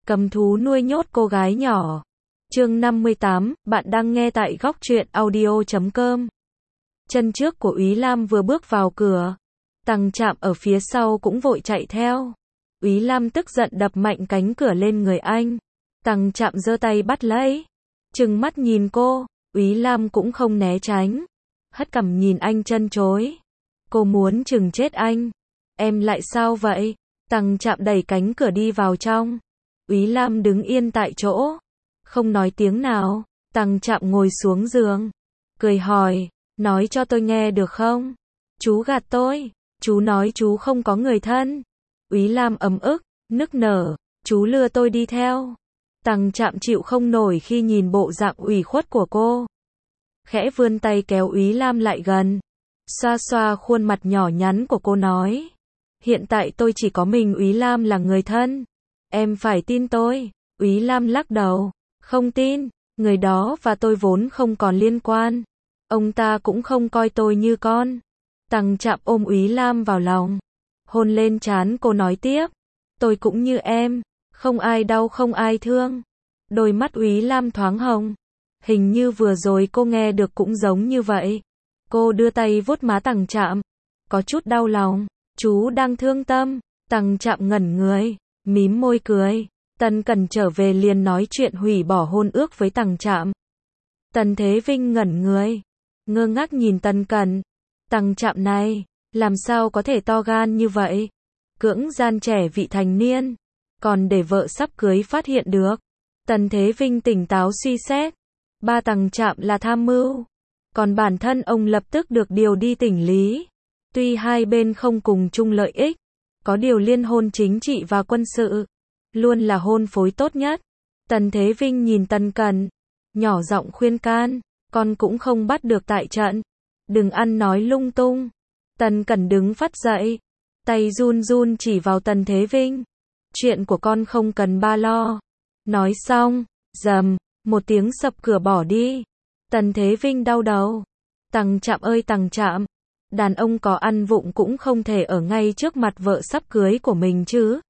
Cầm thú nuôi nhốt cô gái nhỏ. Chương 58, bạn đang nghe tại góc truyện audio.com. Chân trước của Úy Lam vừa bước vào cửa, Tằng Trạm ở phía sau cũng vội chạy theo. Úy Lam tức giận đập mạnh cánh cửa lên người anh. Tằng Trạm giơ tay bắt lấy, trừng mắt nhìn cô. Úy Lam cũng không né tránh, hất cằm nhìn anh chân chối. Cô muốn chừng chết anh. Em lại sao vậy? Tằng Trạm đẩy cánh cửa đi vào trong. Úy Lam đứng yên tại chỗ, không nói tiếng nào. Tằng Trạm ngồi xuống giường, cười hỏi, nói cho tôi nghe được không? Chú gạt tôi, chú nói chú không có người thân. Úy Lam ấm ức, nức nở, chú lừa tôi đi theo. Tằng Trạm chịu không nổi khi nhìn bộ dạng ủy khuất của cô. Khẽ vươn tay kéo Úy Lam lại gần, xoa xoa khuôn mặt nhỏ nhắn của cô nói, hiện tại tôi chỉ có mình Úy Lam là người thân. Em phải tin tôi. Úy Lam lắc đầu, không tin, người đó và tôi vốn không còn liên quan. Ông ta cũng không coi tôi như con. Tằng Trạm ôm Úy Lam vào lòng, hôn lên trán cô nói tiếp, tôi cũng như em, không ai đau không ai thương. Đôi mắt Úy Lam thoáng hồng, hình như vừa rồi cô nghe được cũng giống như vậy. Cô đưa tay vuốt má Tằng Trạm, có chút đau lòng, chú đang thương tâm. Tằng Trạm ngẩn người, mím môi cười. Tần Cẩn trở về liền nói chuyện hủy bỏ hôn ước với Tằng Trạm. Tần Thế Vinh ngẩn người, ngơ ngác nhìn Tần Cẩn. Tằng Trạm này, làm sao có thể to gan như vậy? Cưỡng gian trẻ vị thành niên, còn để vợ sắp cưới phát hiện được. Tần Thế Vinh tỉnh táo suy xét, ba Tằng Trạm là tham mưu, còn bản thân ông lập tức được điều đi tỉnh Lý. Tuy hai bên không cùng chung lợi ích, có điều liên hôn chính trị và quân sự luôn là hôn phối tốt nhất. Tần Thế Vinh nhìn Tần Cẩn, nhỏ giọng khuyên can, con cũng không bắt được tại trận, đừng ăn nói lung tung. Tần Cẩn đứng phắt dậy, tay run run chỉ vào Tần Thế Vinh, chuyện của con không cần ba lo. Nói xong, rầm, một tiếng sập cửa bỏ đi. Tần Thế Vinh đau đầu. Tằng Trạm ơi Tằng Trạm, đàn ông có ăn vụng cũng không thể ở ngay trước mặt vợ sắp cưới của mình chứ.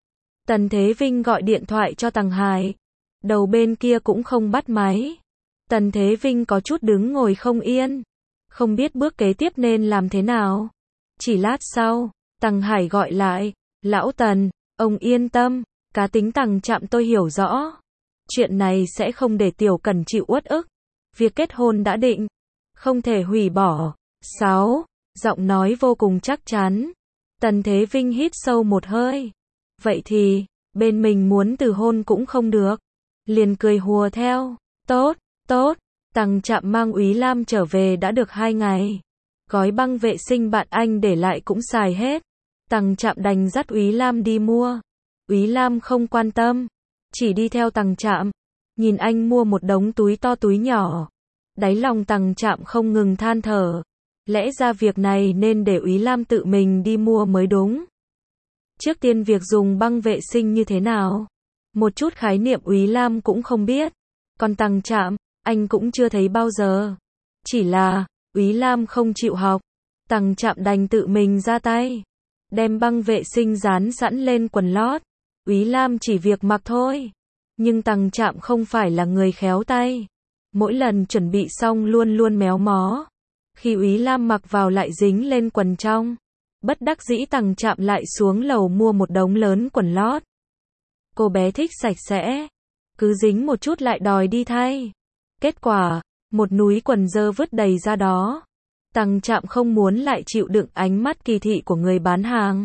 Tần Thế Vinh gọi điện thoại cho Tằng Hải, đầu bên kia cũng không bắt máy. Tần Thế Vinh có chút đứng ngồi không yên, không biết bước kế tiếp nên làm thế nào. Chỉ lát sau, Tằng Hải gọi lại, lão Tần, ông yên tâm, cá tính Tằng Trạm tôi hiểu rõ. Chuyện này sẽ không để Tiểu Cẩn chịu uất ức. Việc kết hôn đã định, không thể hủy bỏ. 6. Giọng nói vô cùng chắc chắn. Tần Thế Vinh hít sâu một hơi. Vậy thì, bên mình muốn từ hôn cũng không được. Liền cười hùa theo. Tốt, tốt. Tằng Trạm mang Úy Lam trở về đã được 2 ngày. Gói băng vệ sinh bạn anh để lại cũng xài hết. Tằng Trạm đành dắt Úy Lam đi mua. Úy Lam không quan tâm, chỉ đi theo Tằng Trạm. Nhìn anh mua một đống túi to túi nhỏ, đáy lòng Tằng Trạm không ngừng than thở. Lẽ ra việc này nên để Úy Lam tự mình đi mua mới đúng. Trước tiên việc dùng băng vệ sinh như thế nào, một chút khái niệm Úy Lam cũng không biết. Còn Tằng Trạm, anh cũng chưa thấy bao giờ. Chỉ là, Úy Lam không chịu học. Tằng Trạm đành tự mình ra tay, đem băng vệ sinh dán sẵn lên quần lót. Úy Lam chỉ việc mặc thôi. Nhưng Tằng Trạm không phải là người khéo tay. Mỗi lần chuẩn bị xong luôn luôn méo mó. Khi Úy Lam mặc vào lại dính lên quần trong. Bất đắc dĩ Tằng Trạm lại xuống lầu mua một đống lớn quần lót. Cô bé thích sạch sẽ, cứ dính một chút lại đòi đi thay. Kết quả, một núi quần dơ vứt đầy ra đó. Tằng Trạm không muốn lại chịu đựng ánh mắt kỳ thị của người bán hàng.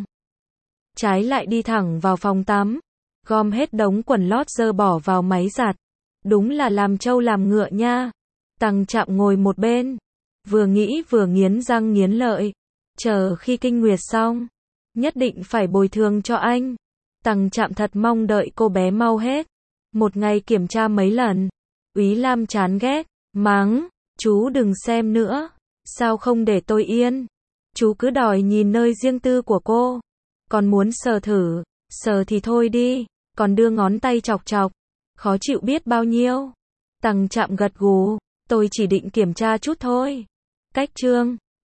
Trái lại đi thẳng vào phòng tắm, gom hết đống quần lót dơ bỏ vào máy giặt. Đúng là làm trâu làm ngựa nha. Tằng Trạm ngồi một bên, vừa nghĩ vừa nghiến răng nghiến lợi. Chờ khi kinh nguyệt xong, nhất định phải bồi thường cho anh. Tằng Trạm thật mong đợi cô bé mau hết. Một ngày kiểm tra mấy lần. Úy Lam chán ghét, mắng, chú đừng xem nữa. Sao không để tôi yên? Chú cứ đòi nhìn nơi riêng tư của cô. Còn muốn sờ thử, sờ thì thôi đi. Còn đưa ngón tay chọc chọc, khó chịu biết bao nhiêu. Tằng Trạm gật gù, tôi chỉ định kiểm tra chút thôi. Cách chương